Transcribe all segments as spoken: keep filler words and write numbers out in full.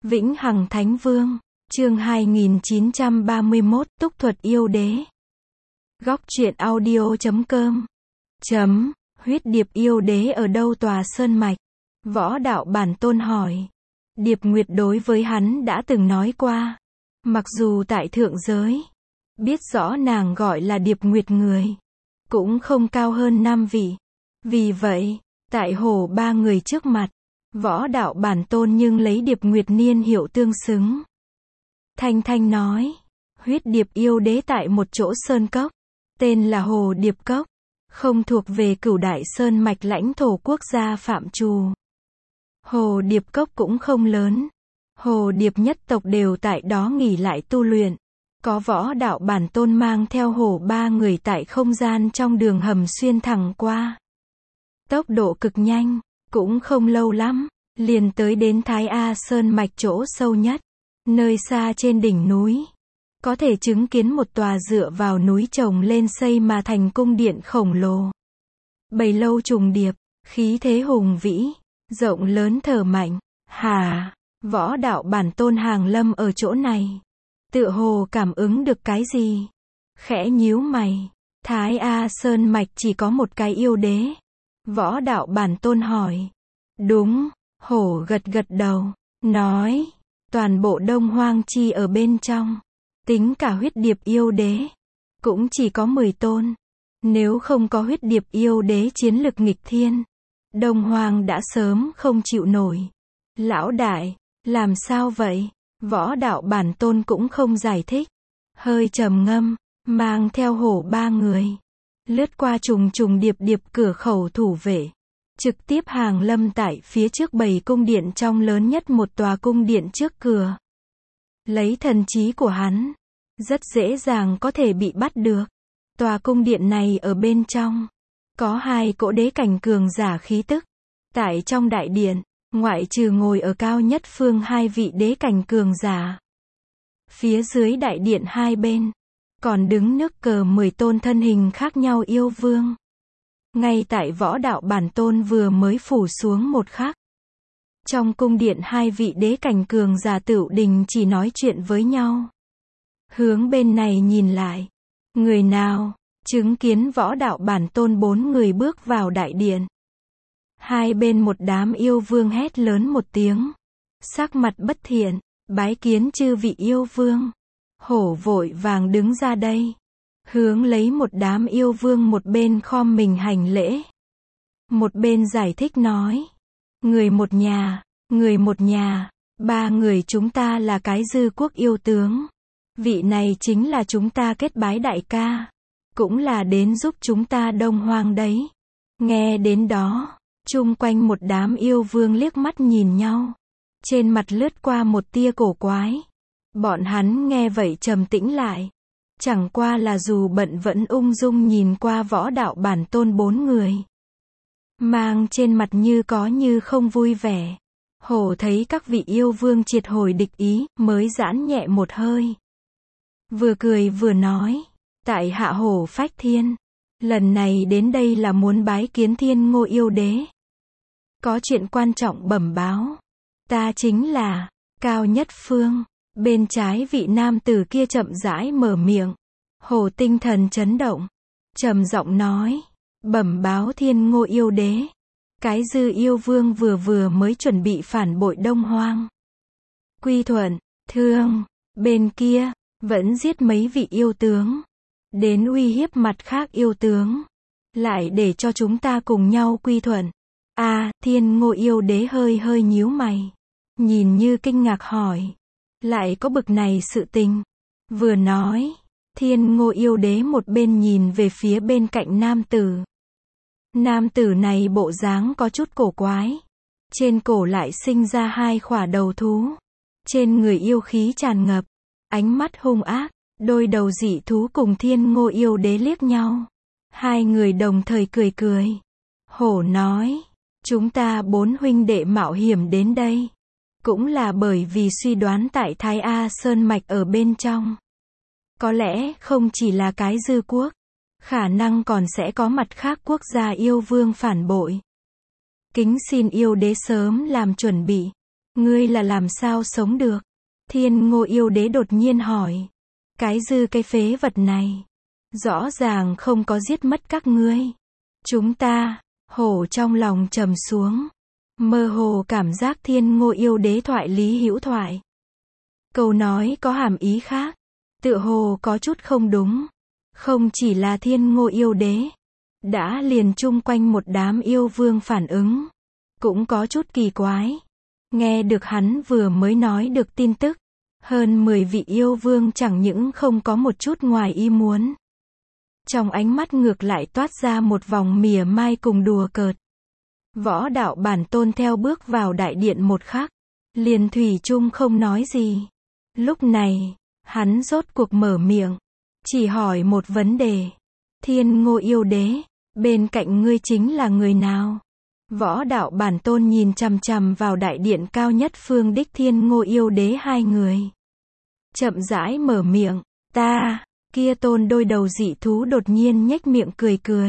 Vĩnh Hằng Thánh Vương, chương hai nghìn chín trăm ba mươi mốt, Túc Thuật Yêu Đế. Góc truyện audio chấm com. Chấm, huyết điệp yêu đế ở đâu tòa sơn mạch? Võ đạo bản tôn hỏi. Điệp Nguyệt đối với hắn đã từng nói qua. Mặc dù tại thượng giới, biết rõ nàng gọi là Điệp Nguyệt người, cũng không cao hơn năm vị. Vì vậy, tại hồ ba người trước mặt, võ đạo bản tôn nhưng lấy Điệp Nguyệt niên hiệu tương xứng. Thanh Thanh nói, huyết điệp yêu đế tại một chỗ sơn cốc, tên là Hồ Điệp Cốc, không thuộc về Cửu Đại Sơn mạch lãnh thổ quốc gia phạm trù. Hồ Điệp Cốc cũng không lớn. Hồ Điệp nhất tộc đều tại đó nghỉ lại tu luyện. Có võ đạo bản tôn mang theo hồ ba người tại không gian trong đường hầm xuyên thẳng qua. Tốc độ cực nhanh, cũng không lâu lắm, liền tới đến Thái A Sơn mạch chỗ sâu nhất, nơi xa trên đỉnh núi. Có thể chứng kiến một tòa dựa vào núi trồng lên xây mà thành cung điện khổng lồ. Bầy lâu trùng điệp, khí thế hùng vĩ, rộng lớn thở mạnh. Hà, võ đạo bản tôn hàng lâm ở chỗ này. Tựa hồ cảm ứng được cái gì? Khẽ nhíu mày. Thái A Sơn mạch chỉ có một cái yêu đế. Võ đạo bản tôn hỏi. Đúng, hổ gật gật đầu, nói. Toàn bộ Đông Hoang Chi ở bên trong, tính cả huyết điệp yêu đế, cũng chỉ có mười tôn. Nếu không có huyết điệp yêu đế chiến lực nghịch thiên, Đông Hoang đã sớm không chịu nổi. Lão đại, làm sao vậy? Võ đạo bản tôn cũng không giải thích. Hơi trầm ngâm, mang theo hổ ba người. Lướt qua trùng trùng điệp điệp cửa khẩu thủ vệ. Trực tiếp hàng lâm tại phía trước bầy cung điện trong lớn nhất một tòa cung điện trước cửa. Lấy thần trí của hắn, rất dễ dàng có thể bị bắt được. Tòa cung điện này ở bên trong, có hai cỗ đế cảnh cường giả khí tức. Tại trong đại điện, ngoại trừ ngồi ở cao nhất phương hai vị đế cảnh cường giả. Phía dưới đại điện hai bên, còn đứng nước cờ mười tôn thân hình khác nhau yêu vương. Ngay tại võ đạo bản tôn vừa mới phủ xuống một khắc. Trong cung điện hai vị đế cảnh cường giả tửu đình chỉ nói chuyện với nhau. Hướng bên này nhìn lại. Người nào? Chứng kiến võ đạo bản tôn bốn người bước vào đại điện. Hai bên một đám yêu vương hét lớn một tiếng. Sắc mặt bất thiện, bái kiến chư vị yêu vương. Hổ vội vàng đứng ra đây. Hướng lấy một đám yêu vương một bên khom mình hành lễ. Một bên giải thích nói. Người một nhà, người một nhà, ba người chúng ta là cái dư quốc yêu tướng. Vị này chính là chúng ta kết bái đại ca. Cũng là đến giúp chúng ta Đông Hoang đấy. Nghe đến đó, chung quanh một đám yêu vương liếc mắt nhìn nhau. Trên mặt lướt qua một tia cổ quái. Bọn hắn nghe vậy trầm tĩnh lại. Chẳng qua là dù bận vẫn ung dung nhìn qua võ đạo bản tôn bốn người. Mang trên mặt như có như không vui vẻ. Hổ thấy các vị yêu vương triệt hồi địch ý, mới giãn nhẹ một hơi. Vừa cười vừa nói, tại hạ hổ phách thiên. Lần này đến đây là muốn bái kiến Thiên Ngô yêu đế. Có chuyện quan trọng bẩm báo. Ta chính là, Cao Nhất Phương. Bên trái vị nam tử kia chậm rãi mở miệng. Hổ tinh thần chấn động. Trầm giọng nói. Bẩm báo Thiên Ngô yêu đế. Cái dư yêu vương vừa vừa mới chuẩn bị phản bội Đông Hoang. Quy Thuận, Thương, bên kia, vẫn giết mấy vị yêu tướng. Đến uy hiếp mặt khác yêu tướng. Lại để cho chúng ta cùng nhau quy thuận. À, Thiên Ngô yêu đế hơi hơi nhíu mày. Nhìn như kinh ngạc hỏi. Lại có bực này sự tình. Vừa nói, Thiên Ngô yêu đế một bên nhìn về phía bên cạnh nam tử. Nam tử này bộ dáng có chút cổ quái. Trên cổ lại sinh ra hai khỏa đầu thú. Trên người yêu khí tràn ngập. Ánh mắt hung ác. Đôi đầu dị thú cùng Thiên Ngô yêu đế liếc nhau. Hai người đồng thời cười cười. Hổ nói, chúng ta bốn huynh đệ mạo hiểm đến đây. Cũng là bởi vì suy đoán tại Thái A Sơn mạch ở bên trong. Có lẽ không chỉ là cái dư quốc. Khả năng còn sẽ có mặt khác quốc gia yêu vương phản bội. Kính xin yêu đế sớm làm chuẩn bị. Ngươi là làm sao sống được? Thiên Ngô yêu đế đột nhiên hỏi. Cái dư cái phế vật này. Rõ ràng không có giết mất các ngươi. Chúng ta, hổ trong lòng trầm xuống. Mơ hồ cảm giác Thiên Ngô yêu đế thoại lý hữu thoại. Câu nói có hàm ý khác. Tựa hồ có chút không đúng. Không chỉ là Thiên Ngô yêu đế. Đã liền chung quanh một đám yêu vương phản ứng. Cũng có chút kỳ quái. Nghe được hắn vừa mới nói được tin tức. Hơn mười vị yêu vương chẳng những không có một chút ngoài ý muốn. Trong ánh mắt ngược lại toát ra một vòng mỉa mai cùng đùa cợt. Võ đạo bản tôn theo bước vào đại điện một khắc. Liền thủy chung không nói gì. Lúc này, hắn rốt cuộc mở miệng. Chỉ hỏi một vấn đề. Thiên Ngô yêu đế, bên cạnh ngươi chính là người nào? Võ đạo bản tôn nhìn chằm chằm vào đại điện cao nhất phương đích Thiên Ngô yêu đế hai người. Chậm rãi mở miệng, ta, kia tôn đôi đầu dị thú đột nhiên nhếch miệng cười cười.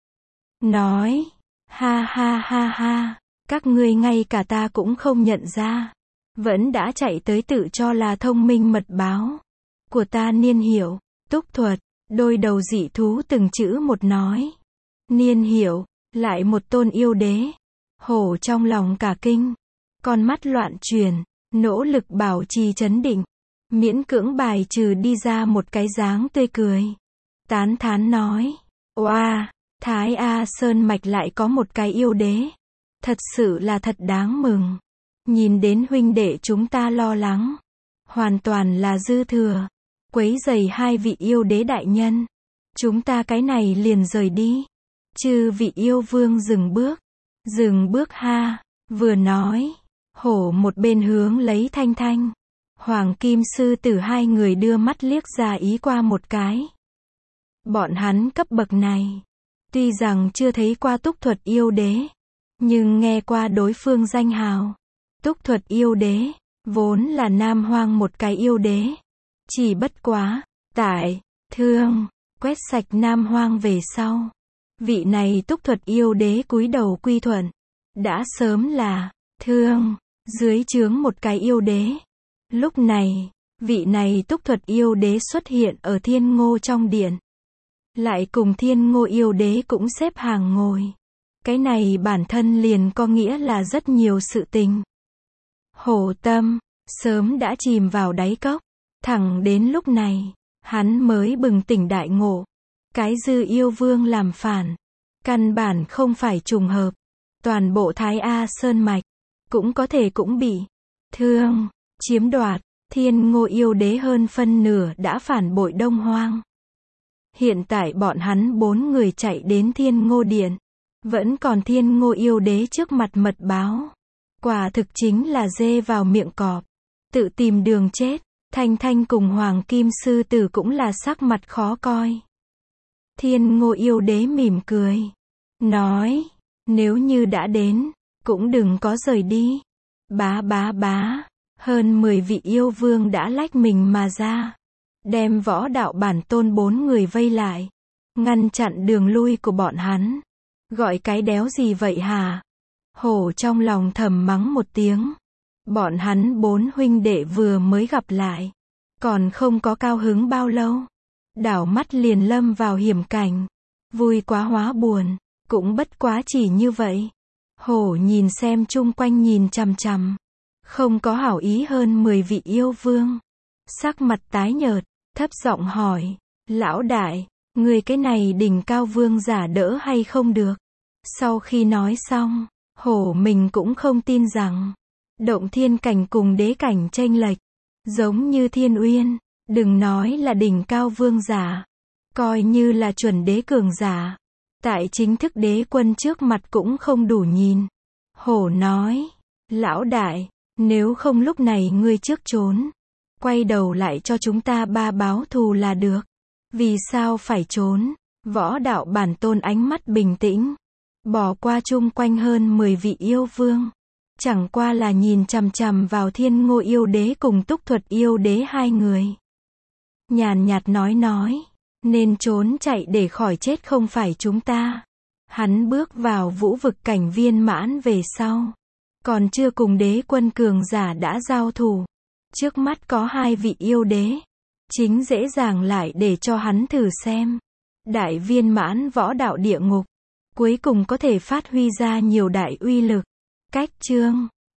Nói, ha ha ha ha, các ngươi ngay cả ta cũng không nhận ra. Vẫn đã chạy tới tự cho là thông minh mật báo. Của ta niên hiểu, túc thuật, đôi đầu dị thú từng chữ một nói. Niên hiểu, lại một tôn yêu đế. Hổ trong lòng cả kinh. Con mắt loạn chuyển, nỗ lực bảo trì trấn định. Miễn cưỡng bài trừ đi ra một cái dáng tươi cười. Tán thán nói. Oa, Thái A Sơn Mạch lại có một cái yêu đế. Thật sự là thật đáng mừng. Nhìn đến huynh đệ chúng ta lo lắng. Hoàn toàn là dư thừa. Quấy rầy hai vị yêu đế đại nhân. Chúng ta cái này liền rời đi. Chư vị yêu vương dừng bước. Dừng bước ha. Vừa nói. Hổ một bên hướng lấy Thanh Thanh. Hoàng Kim Sư Tử hai người đưa mắt liếc ra ý qua một cái. Bọn hắn cấp bậc này. Tuy rằng chưa thấy qua túc thuật yêu đế. Nhưng nghe qua đối phương danh hào. Túc thuật yêu đế. Vốn là Nam Hoang một cái yêu đế. Chỉ bất quá. Tại. Thương. Quét sạch Nam Hoang về sau. Vị này túc thuật yêu đế cúi đầu quy thuận. Đã sớm là. Thương. Dưới trướng một cái yêu đế. Lúc này, vị này túc thuật yêu đế xuất hiện ở Thiên Ngô trong điện. Lại cùng Thiên Ngô yêu đế cũng xếp hàng ngồi. Cái này bản thân liền có nghĩa là rất nhiều sự tình. Hổ tâm, sớm đã chìm vào đáy cốc. Thẳng đến lúc này, hắn mới bừng tỉnh đại ngộ. Cái dư yêu vương làm phản. Căn bản không phải trùng hợp. Toàn bộ Thái A Sơn Mạch. Cũng có thể cũng bị. Thương. Chiếm đoạt, Thiên Ngô yêu đế hơn phân nửa đã phản bội Đông Hoang. Hiện tại bọn hắn bốn người chạy đến Thiên Ngô Điện. Vẫn còn Thiên Ngô yêu đế trước mặt mật báo. Quả thực chính là dê vào miệng cọp. Tự tìm đường chết. Thanh Thanh cùng Hoàng Kim Sư Tử cũng là sắc mặt khó coi. Thiên Ngô yêu đế mỉm cười. Nói, nếu như đã đến, cũng đừng có rời đi. Bá bá bá. Hơn mười vị yêu vương đã lách mình mà ra. Đem võ đạo bản tôn bốn người vây lại. Ngăn chặn đường lui của bọn hắn. Gọi cái đéo gì vậy hả? Hổ trong lòng thầm mắng một tiếng. Bọn hắn bốn huynh đệ vừa mới gặp lại. Còn không có cao hứng bao lâu. Đảo mắt liền lâm vào hiểm cảnh. Vui quá hóa buồn. Cũng bất quá chỉ như vậy. Hổ nhìn xem chung quanh nhìn chằm chằm. Không có hảo ý hơn mười vị yêu vương. Sắc mặt tái nhợt, thấp giọng hỏi. Lão đại, người cái này đỉnh cao vương giả đỡ hay không được? Sau khi nói xong, hổ mình cũng không tin rằng. Động thiên cảnh cùng đế cảnh chênh lệch. Giống như thiên uyên. Đừng nói là đỉnh cao vương giả. Coi như là chuẩn đế cường giả. Tại chính thức đế quân trước mặt cũng không đủ nhìn. Hổ nói. Lão đại. Nếu không lúc này ngươi trước trốn. Quay đầu lại cho chúng ta ba báo thù là được. Vì sao phải trốn? Võ đạo bản tôn ánh mắt bình tĩnh. Bỏ qua chung quanh hơn mười vị yêu vương. Chẳng qua là nhìn chằm chằm vào Thiên Ngô yêu đế cùng túc thuật yêu đế hai người. Nhàn nhạt nói nói. Nên trốn chạy để khỏi chết không phải chúng ta. Hắn bước vào vũ vực cảnh viên mãn về sau. Còn chưa cùng đế quân cường giả đã giao thủ. Trước mắt có hai vị yêu đế. Chính dễ dàng lại để cho hắn thử xem. Đại viên mãn võ đạo địa ngục. Cuối cùng có thể phát huy ra nhiều đại uy lực. Cách chương